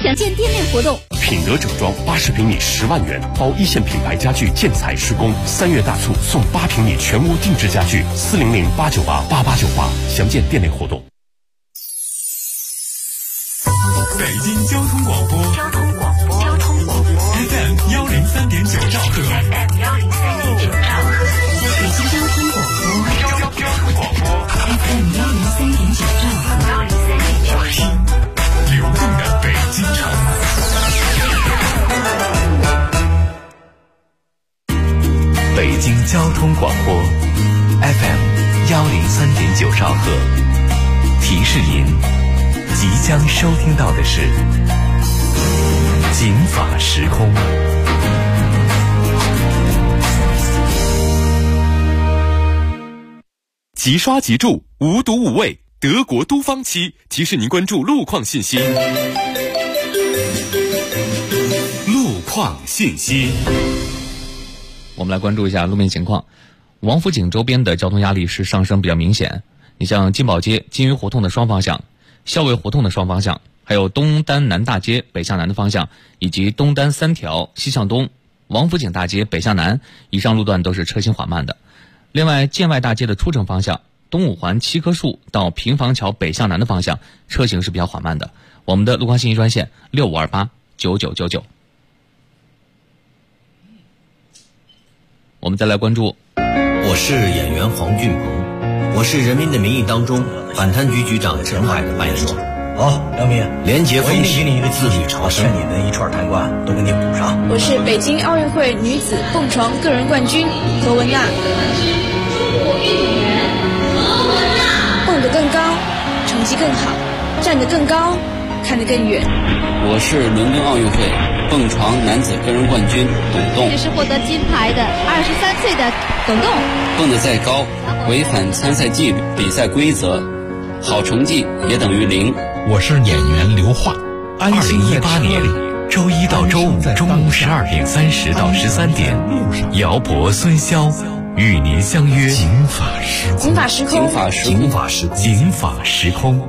想见店内活动。 品德整装80平米10万元，包一线品牌家具建材施工，3月大促送8平米全屋定制家具，400-898-8898，详见店内活动。 北京交通广播FM 103.9兆赫， 北京交通广播 FM 103.9兆赫， 听流动的北京城。北京交通广播 FM 103.9兆赫，提示您即将收听到的是警法时空。 即刷即注，无毒无畏，德国都方漆提示您关注路况信息。路况信息， 我们来关注一下路面情况。王府井周边的交通压力是上升比较明显，你像金宝街金鱼胡同的双方向、校尉胡同的双方向，还有东单南大街北向南的方向，以及东单3条西向东、王府井大街北向南，以上路段都是车行缓慢的。另外，建外大街的出城方向，东五环7棵树到平房桥北向南的方向，车行是比较缓慢的。我们的路况信息专线65289999。我们再来关注， 我是演员黄俊鹏，我是《人民的名义》当中反贪局局长陈海的扮演者。 好，梁明， 廉洁风气， 我一定给你一个自律查身， 你的一串抬棺都给你补上。 我是北京奥运会女子蹦床个人冠军何文娜。蹦得更高，成绩更好，站得更高，看得更远。 我是伦敦奥运会蹦床男子个人冠军董栋。 这是获得金牌的23岁的董栋。 蹦得再高，违反参赛纪律、比赛规则，好成绩也等于0。 我是演员刘桦。2018年周一到周五中午12点30到13点，姚博、孙骁与您相约警法时空。 警法时空， 警法时空， 警法时空。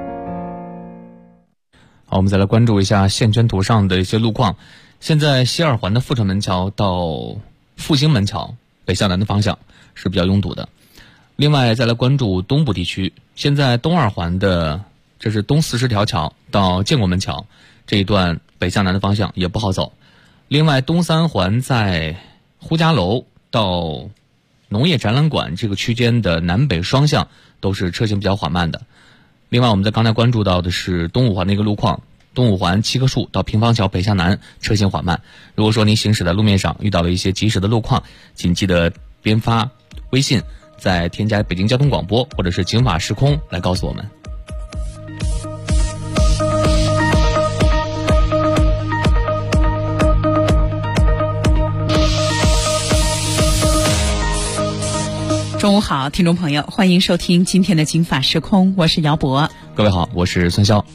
好，我们再来关注一下线圈图上的一些路况。现在西二环的阜成门桥到复兴门桥北向南的方向是比较拥堵的。另外再来关注东部地区，现在东二环的这是东40条桥到建国门桥这一段北向南的方向也不好走。另外东三环在呼家楼到农业展览馆这个区间的南北双向都是车行比较缓慢的。另外我们在刚才关注到的是东五环的一个路况，东五环7棵树到平房桥北向南车行缓慢。如果说您行驶在路面上遇到了一些及时的路况，请记得边发微信再添加北京交通广播或者是警法时空来告诉我们。 中午好，听众朋友，欢迎收听今天的警法时空，我是姚博。 各位好，我是孙骁。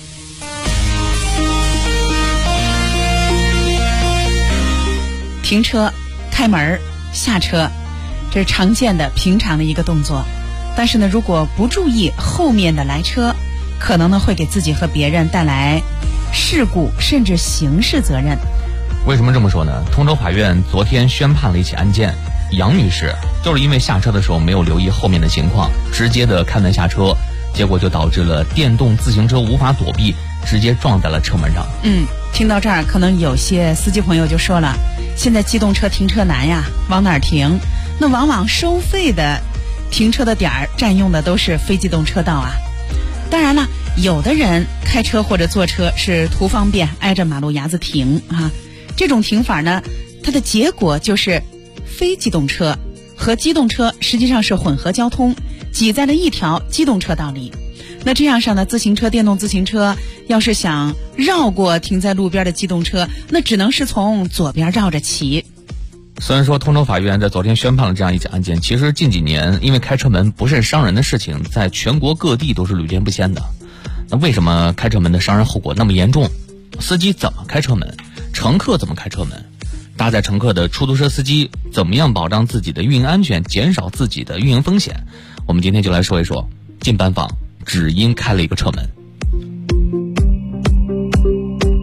停车、开门、下车，这是常见的平常的一个动作。但是呢，如果不注意后面的来车，可能呢会给自己和别人带来事故甚至刑事责任。 为什么这么说呢？通州法院昨天宣判了一起案件，杨女士就是因为下车的时候没有留意后面的情况，直接的开门下车，结果就导致了电动自行车无法躲避，直接撞在了车门上。 听到这儿，可能有些司机朋友就说了，现在机动车停车难呀，往哪儿停？那往往收费的停车的点儿占用的都是非机动车道啊。当然了，有的人开车或者坐车是图方便，挨着马路牙子停啊。这种停法呢，它的结果就是非机动车和机动车实际上是混合交通，挤在了一条机动车道里。那这样上呢，自行车、电动自行车要是想绕过停在路边的机动车，那只能是从左边绕着骑。 虽然说通州法院在昨天宣判了这样一起案件，其实近几年因为开车门不慎伤人的事情在全国各地都是屡见不鲜的。那为什么开车门的伤人后果那么严重？司机怎么开车门？乘客怎么开车门？搭载乘客的出租车司机怎么样保障自己的运营安全，减少自己的运营风险？我们今天就来说一说，进班房只因开了一个车门。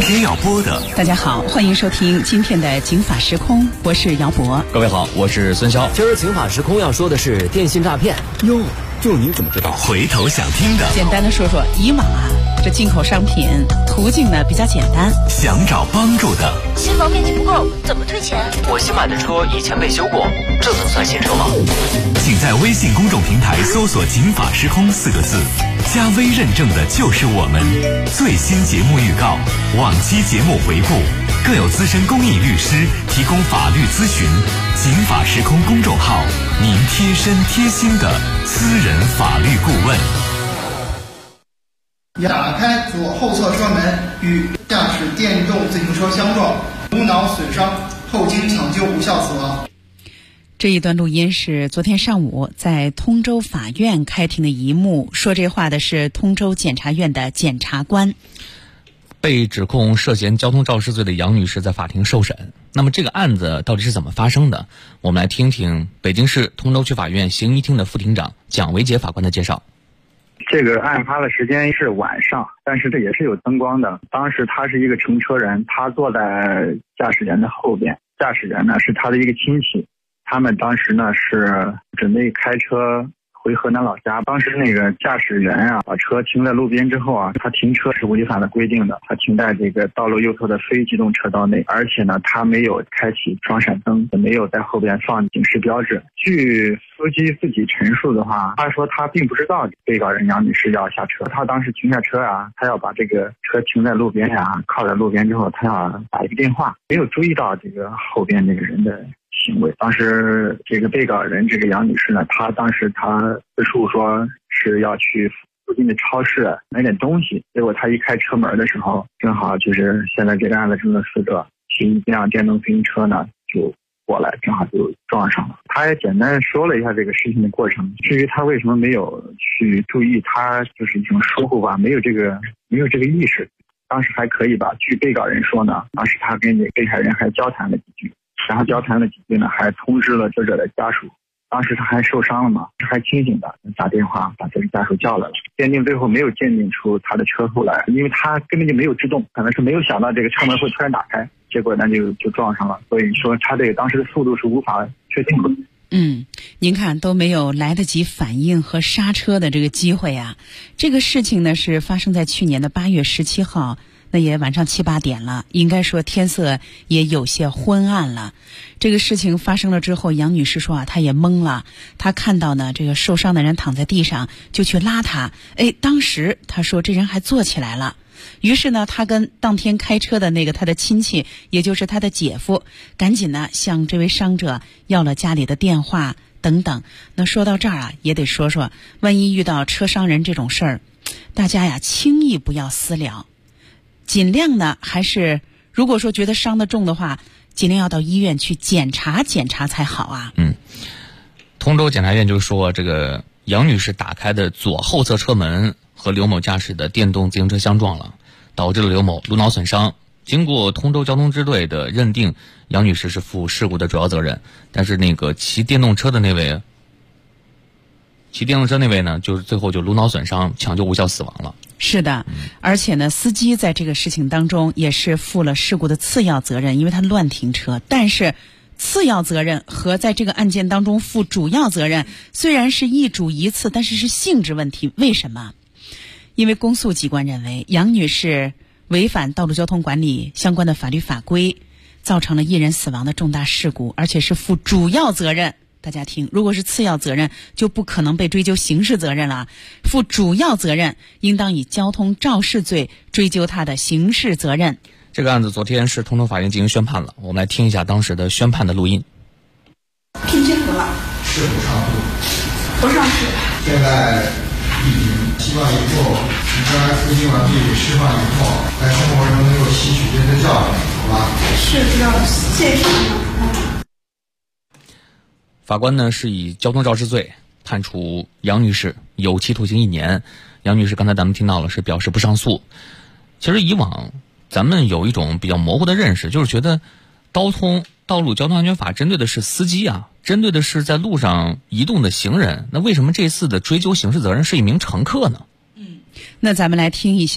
天要播的。 大家好，欢迎收听今天的《警法时空》，我是姚博。 各位好，我是孙潇。 今儿警法时空要说的是电信诈骗。 哟， 就你怎么知道？ 回头想听的。 简单的说说，以往这进口商品途径呢比较简单， 想找帮助的。 新房面积不够，怎么退钱？ 我新买的车以前被修过，这能算新车吗？ 请在微信公众平台搜索“警法时空”4个字，加微认证的就是我们。最新节目预告、往期节目回顾，更有资深公益律师提供法律咨询。警法时空公众号，您贴身贴心的私人法律顾问。 打开左后侧车门，与驾驶电动自行车相撞，颅脑损伤，后经抢救无效死亡。 这一段录音是昨天上午在通州法院开庭的一幕，说这话的是通州检察院的检察官。 被指控涉嫌交通肇事罪的杨女士在法庭受审。那么这个案子到底是怎么发生的？我们来听听北京市通州区法院刑一厅的副庭长蒋维杰法官的介绍。 这个案发的时间是晚上，但是这也是有灯光的。当时他是一个乘车人，他坐在驾驶员的后边，驾驶员呢是他的一个亲戚，他们当时呢是准备开车回河南老家。当时那个驾驶员把车停在路边之后他停车是违反了规定的，他停在这个道路右侧的非机动车道内，而且呢他没有开启双闪灯，也没有在后边放警示标志。据司机自己陈述的话，他说他并不知道被告人杨女士要下车，他当时停下车他要把这个车停在路边靠在路边之后，他要打一个电话，没有注意到这个后边这个人的行为。当时这个被告人这个杨女士呢，她当时自述说是要去附近的超市买点东西，结果她一开车门的时候，正好就是现在这个案子中的死者骑一辆电动自行车呢就过来，正好就撞上了。他也简单说了一下这个事情的过程。至于他为什么没有去注意，他就是一种疏忽没有这个意识。当时还可以据被告人说呢，当时他跟这被害人还交谈了几句，然后交谈了几句呢，还通知了死者的家属。当时他还受伤了嘛，还清醒的，打电话把这个家属叫来了。鉴定最后没有鉴定出他的车后来，因为他根本就没有制动，可能是没有想到这个车门会突然打开，结果呢就撞上了。所以说他这个当时的速度是无法确定的。 您看都没有来得及反应和刹车的这个机会这个事情呢是发生在去年的8月17号，那也晚上7、8点了，应该说天色也有些昏暗了。这个事情发生了之后，杨女士说她也懵了，她看到呢这个受伤的人躺在地上，就去拉他。当时她说这人还坐起来了。于是呢，她跟当天开车的那个她的亲戚，也就是她的姐夫，赶紧呢向这位伤者要了家里的电话等等。那说到这儿也得说说，万一遇到车伤人这种事儿，大家轻易不要私了，尽量呢还是如果说觉得伤得重的话，尽量要到医院去检查才好通州检察院就说，这个杨女士打开的左后侧车门和刘某驾驶的电动自行车相撞了，导致了刘某颅脑损伤。经过通州交通支队的认定，杨女士是负事故的主要责任，但是那个骑电动车那位呢，就是最后就颅脑损伤，抢救无效死亡了。 是的，而且呢，司机在这个事情当中也是负了事故的次要责任，因为他乱停车。但是次要责任和在这个案件当中负主要责任虽然是一主一次，但是是性质问题。为什么？因为公诉机关认为杨女士违反道路交通管理相关的法律法规，造成了1人死亡的重大事故，而且是负主要责任。大家听，如果是次要责任就不可能被追究刑事责任了，负主要责任应当以交通肇事罪追究他的刑事责任。 这个案子昨天是通州法院进行宣判了，我们来听一下当时的宣判的录音。 拼清楚了， 是不上诉？ 不上诉。 现在疫情，希望以后你将来服刑完毕释放以后，在生活中能够吸取真的教训，好吧？ 是知道现实的。 法官呢是以交通肇事罪判处杨女士有期徒刑1年。杨女士刚才咱们听到了是表示不上诉。其实以往咱们有一种比较模糊的认识，就是觉得道路交通安全法针对的是司机针对的是在路上移动的行人，那为什么这次的追究刑事责任是一名乘客呢？ 那咱们来听一下我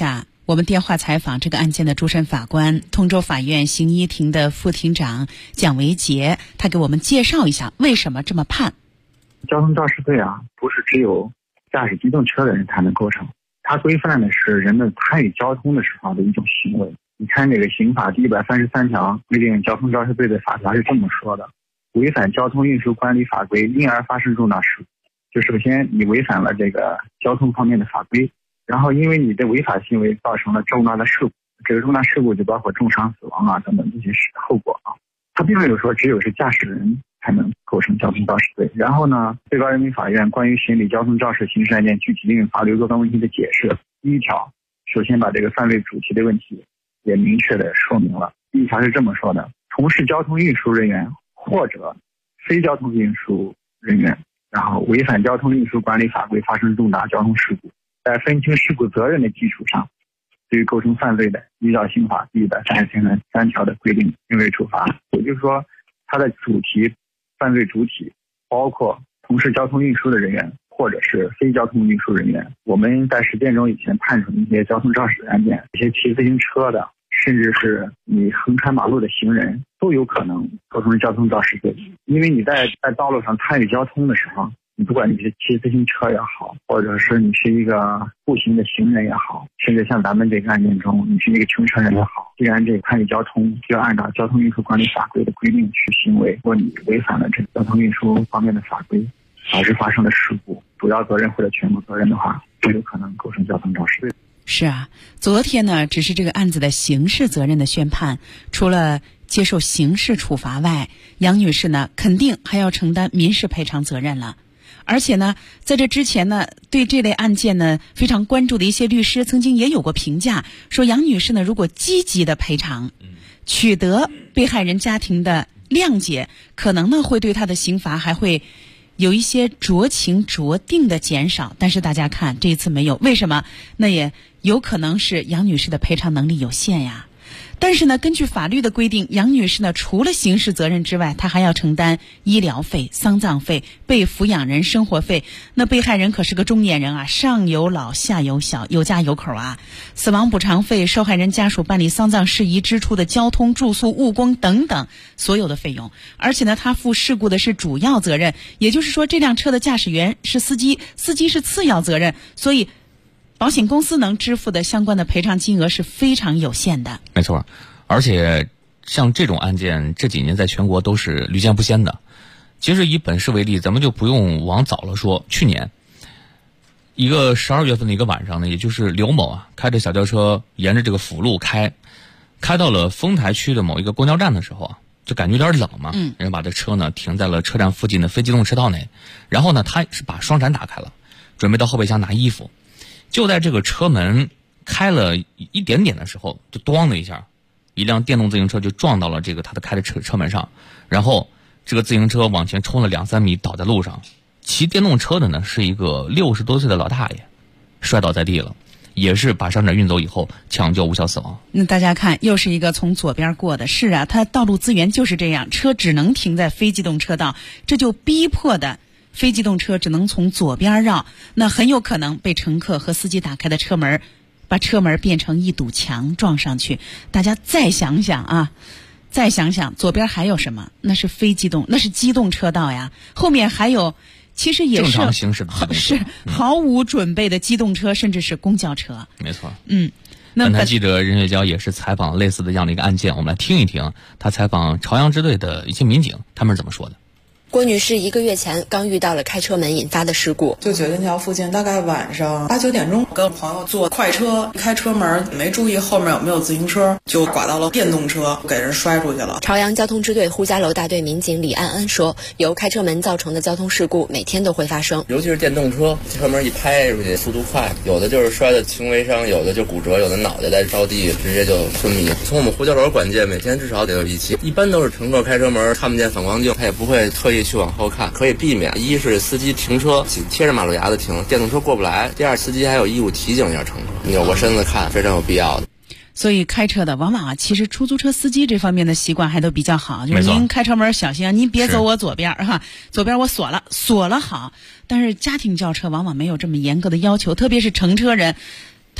我们电话采访这个案件的主审法官，通州法院刑一庭的副庭长蒋维杰，他给我们介绍一下为什么这么判。 交通肇事罪啊，不是只有驾驶机动车的人才能构成，它规范的是人们参与交通的时候的一种行为。你看这个刑法第133条规定交通肇事罪的法条是这么说的：违反交通运输管理法规因而发生重大事故，就首先你违反了这个交通方面的法规，然后因为你的违法行为造成了重大的事故，这个重大事故就包括重伤死亡啊等等这些后果啊。它并没有说只有是驾驶人才能构成交通肇事罪。然后呢，最高人民法院关于审理交通肇事刑事案件具体应用法律若干问题的解释，第一条首先把这个犯罪主题的问题也明确的说明了。第一条是这么说的：从事交通运输人员或者非交通运输人员，然后违反交通运输管理法规发生重大交通事故，在分清事故责任的基础上，对于构成犯罪的，依照刑法第133条的规定应为处罚。也就是说，它的主题犯罪主体包括从事交通运输的人员或者是非交通运输人员。我们在实践中以前判处的一些交通肇事案件，一些骑自行车的，甚至是你横穿马路的行人，都有可能构成交通肇事罪。因为你在道路上参与交通的时候，你不管你是骑自行车也好，或者是你是一个步行的行人也好，甚至像咱们这个案件中你是一个乘车人也好，既然这个参与交通就要按照交通运输管理法规的规定去行为，如果你违反了这个交通运输方面的法规，导致发生的事故主要责任或者全部责任的话，就有可能构成交通肇事罪。 是啊，昨天呢只是这个案子的刑事责任的宣判，除了接受刑事处罚外，杨女士呢肯定还要承担民事赔偿责任了。而且呢，在这之前呢，对这类案件呢非常关注的一些律师曾经也有过评价，说杨女士呢如果积极的赔偿，取得被害人家庭的谅解，可能呢会对她的刑罚还会有一些酌情酌定的减少。但是大家看这一次没有，为什么？那也有可能是杨女士的赔偿能力有限呀。但是呢，根据法律的规定，杨女士呢除了刑事责任之外，她还要承担医疗费、丧葬费、被抚养人生活费。那被害人可是个中年人啊，上有老下有小，有家有口啊。死亡补偿费、受害人家属办理丧葬事宜支出的交通、住宿、误工等等所有的费用。而且呢，她负事故的是主要责任，也就是说这辆车的驾驶员是司机，司机是次要责任，所以保险公司能支付的相关的赔偿金额是非常有限的。 没错，而且像这种案件这几年在全国都是屡见不鲜的。其实以本市为例，咱们就不用往早了说，去年一个12月份的一个晚上呢，也就是刘某啊开着小轿车沿着这个辅路开到了丰台区的某一个公交站的时候啊，就感觉有点冷嘛，人把这车呢停在了车站附近的非机动车道内，然后呢他是把双闪打开了，准备到后备箱拿衣服。就在这个车门开了一点点的时候，就咣的一下，一辆电动自行车就撞到了这个他的开的车门上，然后这个自行车往前冲了2-3米倒在路上。骑电动车的呢是一个60多岁的老大爷，摔倒在地了，也是把伤者运走以后抢救无效死亡。 那大家看，又是一个从左边过的。是啊，它道路资源就是这样，车只能停在非机动车道，这就逼迫的非机动车只能从左边绕，那很有可能被乘客和司机打开的车门，把车门变成一堵墙撞上去。大家再想想啊，再想想左边还有什么？那是非机动，那是机动车道呀。后面还有，其实也是正常行驶的是毫无准备的机动车，甚至是公交车。 没错。 那本台记者任月娇也是采访了类似的这样的一个案件，我们来听一听他采访朝阳支队的一些民警他们是怎么说的。 郭女士1个月前刚遇到了开车门引发的事故， 就九金桥附近，大概晚上8、9点钟，跟朋友坐快车，开车门没注意后面有没有自行车，就刮到了电动车，给人摔出去了。 朝阳交通支队呼家楼大队民警李安安说，由开车门造成的交通事故每天都会发生， 尤其是电动车，车门一拍出去，速度快，有的就是摔的轻微伤，有的就骨折，有的脑袋在着地直接就昏迷。从我们呼家楼管界，每天至少得有1起，一般都是乘客开车门看不见反光镜，他也不会特意去往后看，可以避免。一是司机停车贴着马路牙子停，电动车过不来；第二，司机还有义务提醒一下乘客，扭过身子看，非常有必要的。 所以开车的往往啊，其实出租车司机这方面的习惯还都比较好，就是您开车门小心啊，您别走我左边哈，左边我锁了好。但是家庭轿车往往没有这么严格的要求，特别是乘车人，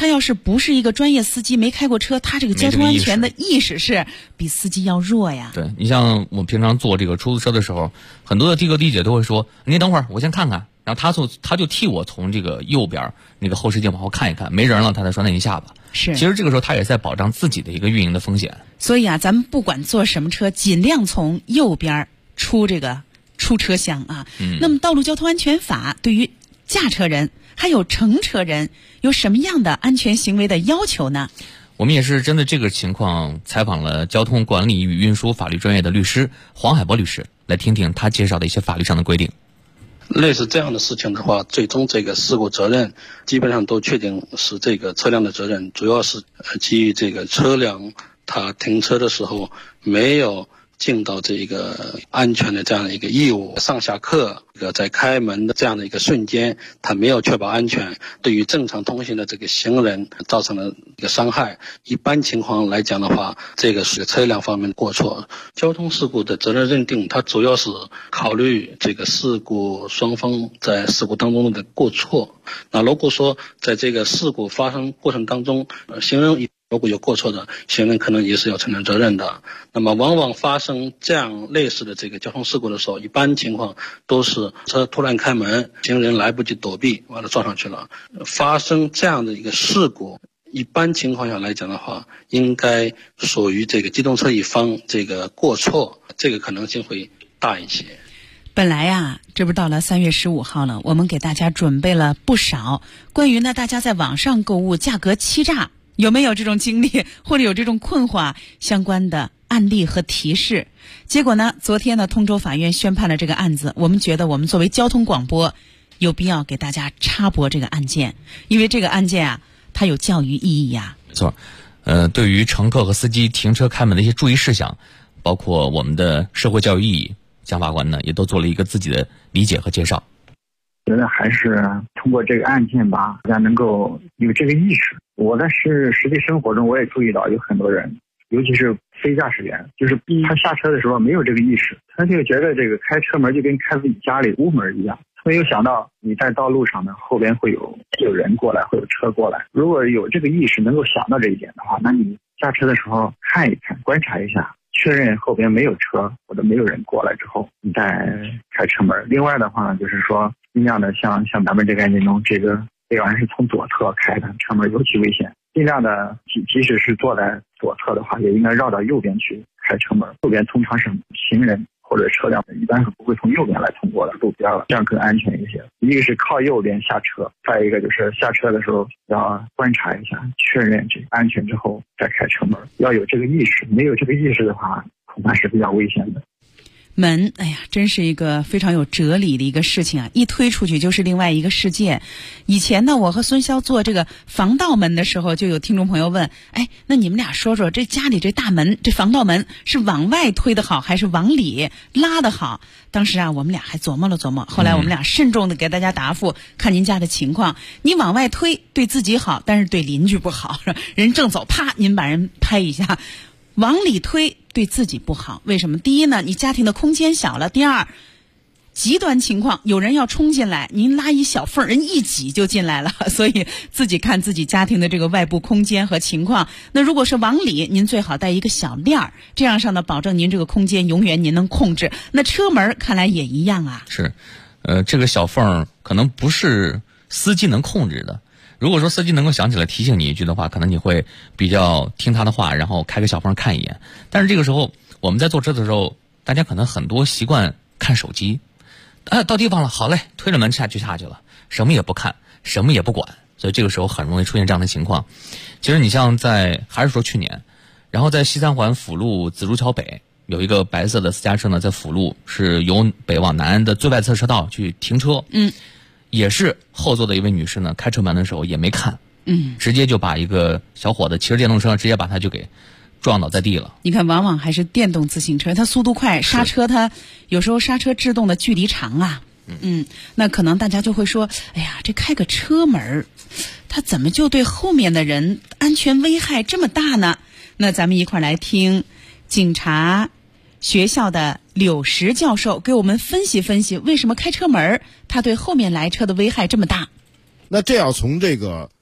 他要是不是一个专业司机，没开过车，他这个交通安全的意识是比司机要弱呀。 对，你像我平常坐这个出租车的时候，很多的的哥的姐都会说：“你等会儿，我先看看。”然后他就替我从这个右边那个后视镜往后看一看，没人了，他才说那你下吧。 是， 其实这个时候他也在保障自己的一个运营的风险。 所以啊，咱们不管坐什么车，尽量从右边出车厢啊。那么道路交通安全法对于驾车人还有乘车人有什么样的安全行为的要求呢？ 我们也是针对这个情况采访了交通管理与运输法律专业的律师黄海波律师，来听听他介绍的一些法律上的规定。 类似这样的事情的话，最终这个事故责任基本上都确定是这个车辆的责任，主要是基于这个车辆它停车的时候没有尽到这个安全的这样的一个义务，上下客在开门的这样的一个瞬间，他没有确保安全，对于正常通行的这个行人造成了一个伤害。一般情况来讲的话，这个是车辆方面的过错。交通事故的责任认定，它主要是考虑这个事故双方在事故当中的过错。那如果说在这个事故发生过程当中，行人如果有过错的，行人可能也是要承担责任的。那么往往发生这样类似的这个交通事故的时候，一般情况都是车突然开门，行人来不及躲避，完了撞上去了。发生这样的一个事故，一般情况下来讲的话，应该属于这个机动车一方这个过错，这个可能性会大一些。 本来呀，这不到了3月15号了，我们给大家准备了不少关于呢大家在网上购物价格欺诈，有没有这种经历或者有这种困惑相关的案例和提示。结果呢，昨天呢通州法院宣判了这个案子，我们觉得我们作为交通广播有必要给大家插播这个案件，因为这个案件啊它有教育意义呀。 没错，对于乘客和司机停车开门的一些注意事项，包括我们的社会教育意义，蒋法官呢也都做了一个自己的理解和介绍。 觉得还是通过这个案件吧，大家能够有这个意识。我在实际生活中我也注意到有很多人，尤其是非驾驶员，就是他下车的时候没有这个意识，他就觉得这个开车门就跟开自己家里屋门一样，没有想到你在道路上呢，后边会有人过来，会有车过来。如果有这个意识，能够想到这一点的话，那你下车的时候看一看，观察一下，确认后边没有车或者没有人过来之后，你再开车门。另外的话就是说，尽量的像咱们这个案件中，这个人是从左侧开的，车门尤其危险。尽量的即使是坐在左侧的话，也应该绕到右边去开车门。右边通常是行人或者车辆一般是不会从右边来通过的路边了，这样更安全一些。一个是靠右边下车，再一个就是下车的时候要观察一下，确认这个安全之后再开车门，要有这个意识。没有这个意识的话，恐怕是比较危险的。 门，哎呀，真是一个非常有哲理的一个事情啊！一推出去就是另外一个世界。以前呢，我和孙潇做这个防盗门的时候，就有听众朋友问：哎，那你们俩说说，这家里这大门，这防盗门是往外推的好，还是往里拉的好？当时啊，我们俩还琢磨了琢磨，后来我们俩慎重的给大家答复：看您家的情况，你往外推对自己好，但是对邻居不好。人正走，啪，您把人拍一下。往里推对自己不好，为什么？第一呢，你家庭的空间小了；第二，极端情况有人要冲进来，您拉一小缝，人一挤就进来了。所以自己看自己家庭的这个外部空间和情况。那如果是往里，您最好带一个小链儿，这样上呢，保证您这个空间永远您能控制。那车门看来也一样啊。 是，这个小缝可能不是司机能控制的。如果说司机能够想起来提醒你一句的话，可能你会比较听他的话，然后开个小缝看一眼。但是这个时候我们在坐车的时候，大家可能很多习惯看手机，到地方了，好嘞，推着门下去了，什么也不看，什么也不管，所以这个时候很容易出现这样的情况。其实你像还是说去年，然后在西三环辅路紫竹桥北有一个白色的私家车呢，在辅路是由北往南的最外侧车道去停车，也是后座的一位女士呢，开车门的时候也没看，直接就把一个小伙子骑着电动车，直接把他就给撞倒在地了。 你看，往往还是电动自行车，它速度快，刹车它有时候刹车制动的距离长啊。那可能大家就会说，哎呀，这开个车门，它怎么就对后面的人安全危害这么大呢？那咱们一块来听警察学校的柳石教授给我们分析分析，为什么开车门它对后面来车的危害这么大。 那这要从这个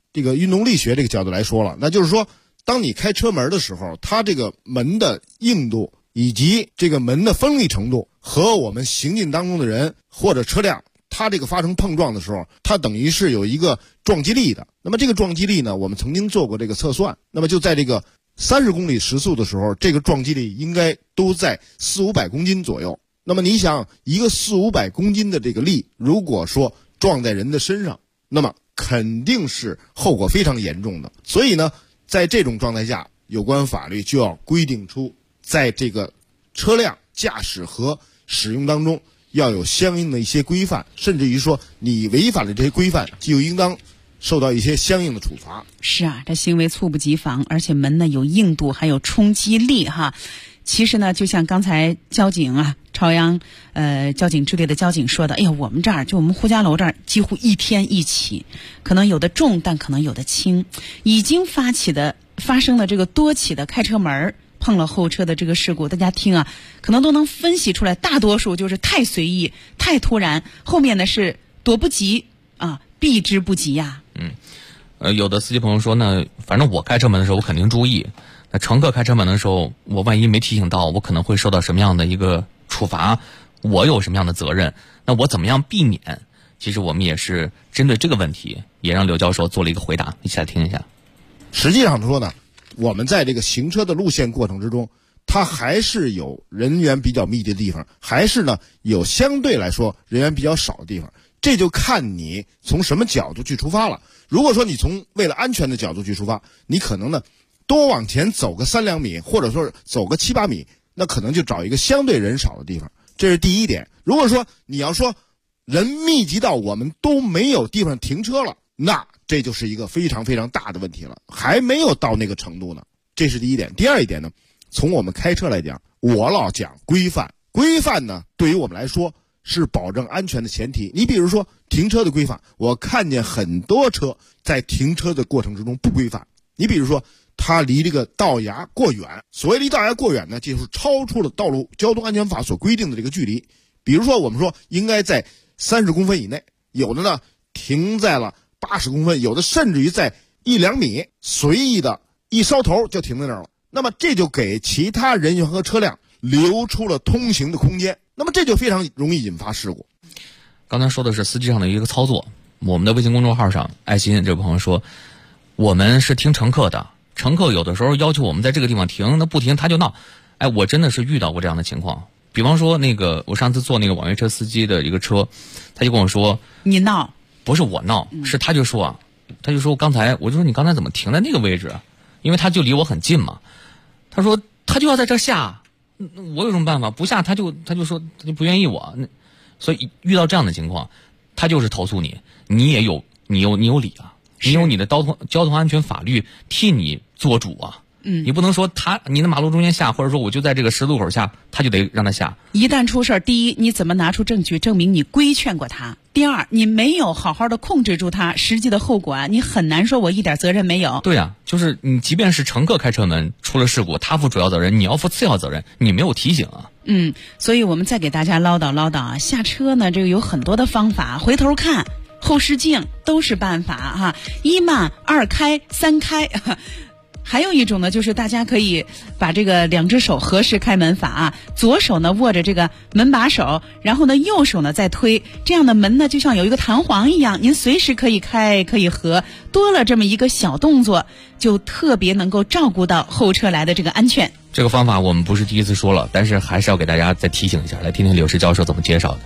这个运动力学这个角度来说了，那就是说，当你开车门的时候，它这个门的硬度以及这个门的锋利程度和我们行进当中的人或者车辆，它这个发生碰撞的时候，它等于是有一个撞击力的。那么这个撞击力呢，我们曾经做过这个测算，那么就在这个30公里时速的时候，这个撞击力应该都在400-500公斤左右。那么你想，一个400-500公斤的这个力，如果说撞在人的身上，那么肯定是后果非常严重的。所以呢，在这种状态下，有关法律就要规定出，在这个车辆驾驶和使用当中要有相应的一些规范，甚至于说你违反了这些规范，就应当受到一些相应的处罚。 是啊，这行为猝不及防，而且门呢有硬度，还有冲击力哈。其实呢，就像刚才交警啊，朝阳交警支队的交警说的，哎呀，我们这儿就我们呼家楼这儿几乎一天一起，可能有的重，但可能有的轻，已经发生了这个多起的开车门碰了后车的这个事故，大家听啊，可能都能分析出来，大多数就是太随意、太突然，后面呢是躲不及啊，避之不及呀。 有的司机朋友说呢，反正我开车门的时候我肯定注意，那乘客开车门的时候，我万一没提醒到，我可能会受到什么样的一个处罚，我有什么样的责任，那我怎么样避免？其实我们也是针对这个问题，也让刘教授做了一个回答，一起来听一下。 实际上说呢，我们在这个行车的路线过程之中，它还是有人员比较密集的地方，还是呢有相对来说人员比较少的地方，这就看你从什么角度去出发了。如果说你从为了安全的角度去出发，你可能呢多往前走个3-2米，或者说走个7-8米，那可能就找一个相对人少的地方，这是第一点。如果说你要说人密集到我们都没有地方停车了，那这就是一个非常非常大的问题了，还没有到那个程度呢，这是第一点。第二一点呢，从我们开车来讲，我老讲规范呢，对于我们来说是保证安全的前提。你比如说停车的规范，我看见很多车在停车的过程之中不规范。你比如说它离这个道牙过远，所谓离道牙过远呢，就是超出了道路交通安全法所规定的这个距离。比如说我们说应该在30公分以内，有的呢停在了80公分，有的甚至于在1-2米，随意的一梢头就停在那儿了。那么这就给其他人员和车辆留出了通行的空间，那么这就非常容易引发事故。 刚才说的是司机上的一个操作，我们的微信公众号上，爱心这位朋友说，我们是听乘客的，乘客有的时候要求我们在这个地方停，那不停他就闹。哎，我真的是遇到过这样的情况。比方说那个我上次坐那个网约车司机的一个车，他就跟我说， 你闹， 不是我闹，是他就说刚才，我就说你刚才怎么停在那个位置，因为他就离我很近嘛。他说他就要在这下，我有什么办法？不下他就说他就不愿意我。所以遇到这样的情况，他就是投诉你，你有理啊，你有你的交通安全法律替你做主啊。你不能说你在马路中间下，或者说我就在这个十字路口下，他就得让他下。 一旦出事儿，第一，你怎么拿出证据证明你规劝过他？第二，你没有好好的控制住他，实际的后果啊，你很难说我一点责任没有。 对啊，就是你即便是乘客开车门出了事故，他负主要责任，你要负次要责任，你没有提醒啊。 所以我们再给大家唠叨啊，下车呢，这个有很多的方法，回头看、后视镜都是办法哈。1慢2开3开。还有一种呢，就是大家可以把这个2只手合十开门法啊，左手呢握着这个门把手，然后呢右手呢再推，这样的门呢就像有一个弹簧一样，您随时可以开可以合，多了这么一个小动作，就特别能够照顾到后车来的这个安全。 这个方法我们不是第一次说了，但是还是要给大家再提醒一下，来听听柳石教授怎么介绍的。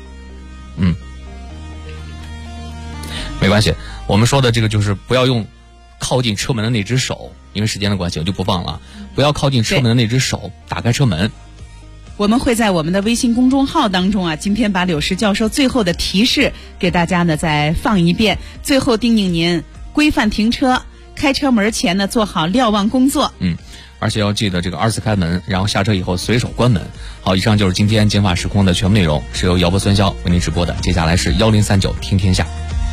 没关系，我们说的这个就是不要用靠近车门的那只手，因为时间的关系我就不放了。不要靠近车门的那只手打开车门。 我们会在我们的微信公众号当中啊，今天把柳石教授最后的提示给大家呢再放一遍。最后叮咛您规范停车，开车门前呢做好瞭望工作。 而且要记得这个2次开门，然后下车以后随手关门。好，以上就是今天金法时空的全部内容，是由姚波孙潇为您直播的。接下来是1039听天下。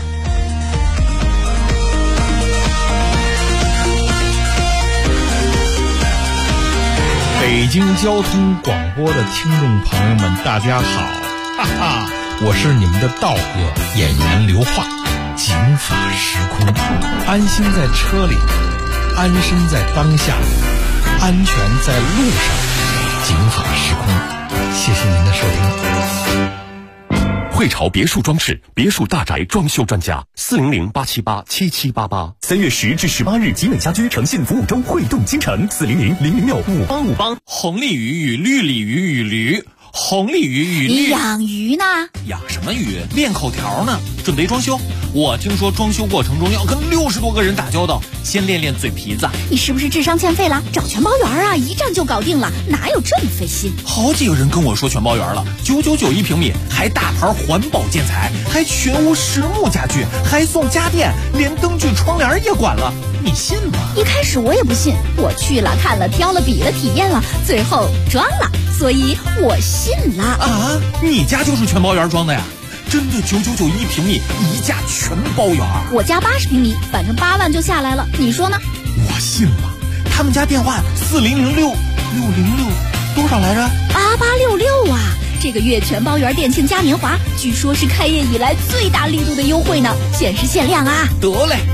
北京交通广播的听众朋友们，大家好，哈哈，我是你们的道哥演员刘化。 警法时空，安心在车里，安身在当下，安全在路上。警法时空，谢谢您的收听。 汇潮别墅装饰，别墅大宅装修专家，400-878-7788。 3月10至18日，集美家居诚信服务周汇动京城，400-006-5858。 红鲤鱼与绿鲤鱼与驴。红鲤鱼与你养鱼呢？ 养什么鱼？练口条呢。准备装修，我听说装修过程中要跟60多个人打交道，先练练嘴皮子。 你是不是智商欠费了？找全包圆啊，一站就搞定了，哪有这么费心？ 好几个人跟我说全包圆了，999一平米，还大牌环保建材，还全屋实木家具，还送家电，连灯具窗帘也管了，你信吗？ 一开始我也不信，我去了看了挑了比了体验了，最后装了，所以我信了啊！你家就是全包圆装的呀？真的999一平米，一价全包圆。 我家80平米，反正8万就下来了，你说呢？ 我信了。他们家电话4006多少来着 ？8866啊！这个月全包圆店庆嘉年华，据说是开业以来最大力度的优惠呢，限时限量啊！ 得嘞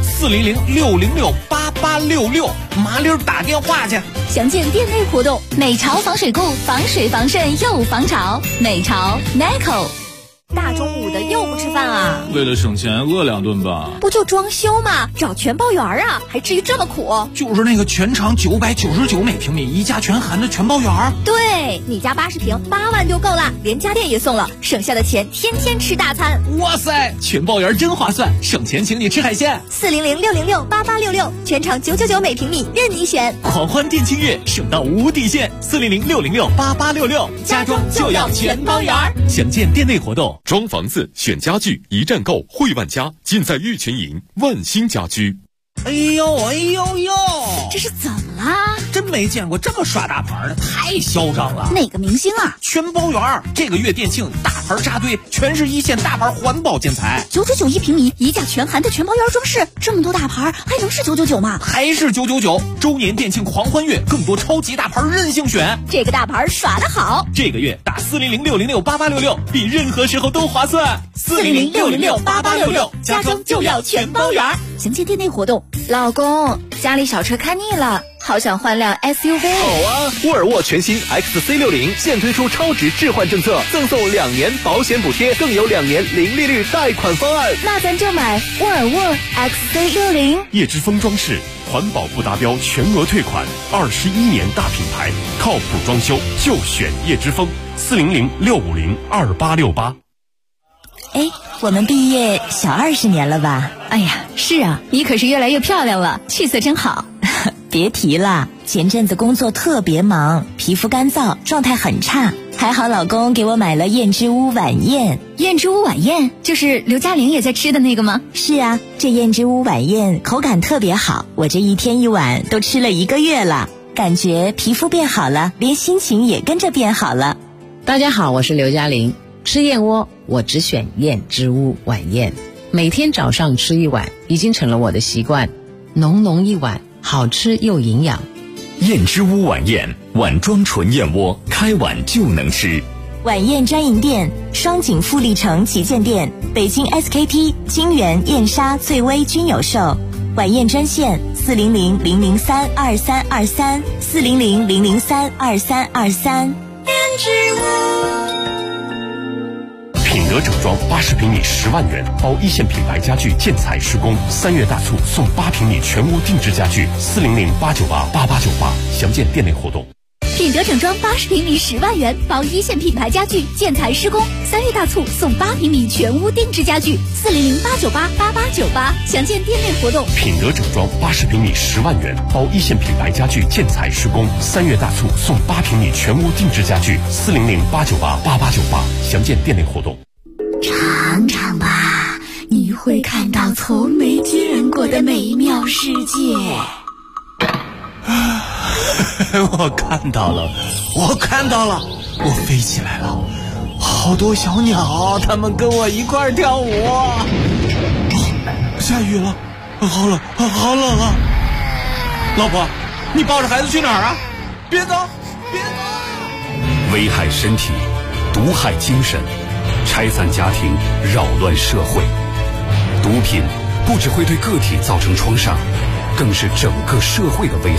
，400-606-8866，麻溜打电话去。 详见店内活动。美潮防水固，防水防渗又防潮。美潮 Nico。大中午的又不吃饭啊？ 为了省钱，饿2顿吧。 不就装修吗？找全包圆啊，还至于这么苦？ 就是那个全长999每平米，一价全含的全包圆。 对，你家80平8万就够了，连家电也送了，省下的钱天天吃大餐。 哇塞，全包圆真划算，省钱请你吃海鲜。 400-606-8866，全长999每平米，任你选。 狂欢店庆月，省到无底线。400-606-8866，家装就要全包圆。详见店内活动。 装房子选家具，一站购汇万家，尽在玉泉营万兴家居。 哎呦， 这是怎么了？ 真没见过这么耍大牌的，太嚣张了。 哪个明星啊？ 全包圆，这个月店庆大牌扎堆，全是一线大牌环保建材。 999一平米，一价全含的全包圆装饰，这么多大牌还能是999吗？ 还是999。周年店庆狂欢月，更多超级大牌任性选。 这个大牌耍得好， 这个月打400-606-8866，比任何时候都划算。 400-606-8866，家装就要全包圆。详见店内活动。老公，家里小车开腻了，好想换辆 SUV。 好啊，沃尔沃全新 XC60现推出超值置换政策，赠送2年保险补贴，更有2年零利率贷款方案。 那咱就买沃尔沃 XC60。 叶之峰装饰，环保不达标全额退款，21年大品牌，靠谱装修就选叶之峰。400-650-2868。 哎，我们毕业小20年了吧？ 哎呀，是啊，你可是越来越漂亮了，气色真好。 别提了，前阵子工作特别忙，皮肤干燥，状态很差。还好老公给我买了燕之屋晚宴。 燕之屋晚宴就是刘嘉玲也在吃的那个吗？ 是啊，这燕之屋晚宴口感特别好，我这一天一碗都吃了1个月了，感觉皮肤变好了，连心情也跟着变好了。 大家好，我是刘嘉玲。吃燕窝我只选燕之屋晚宴，每天早上吃1碗已经成了我的习惯，浓浓一碗，好吃又营养。 燕之屋晚宴，碗装纯燕窝，开碗就能吃。 晚宴专营店：双井富力城旗舰店、北京 SKP、金源、燕莎、翠微均有售。晚宴专线400-003-2323 400-003-2323。 燕之屋。 品德整装80平米10万元，包一线品牌家具建材施工，3月大促送8平米全屋定制家具，400-898-8898，详见店内活动。 品德整装80平米10万元，包一线品牌家具建材施工，3月大促送8平米全屋定制家具，400-898-8898，详见店内活动。 品德整装80平米10万元，包一线品牌家具建材施工，3月大促送8平米全屋定制家具，400-898-8898，详见店内活动。 尝尝吧，你会看到从没见过的美妙世界。 我看到了，我飞起来了，好多小鸟，它们跟我一块跳舞。下雨了，好冷啊！老婆，你抱着孩子去哪儿啊？别走！ 危害身体，毒害精神，拆散家庭，扰乱社会。 毒品不只会对个体造成创伤，更是整个社会的危害。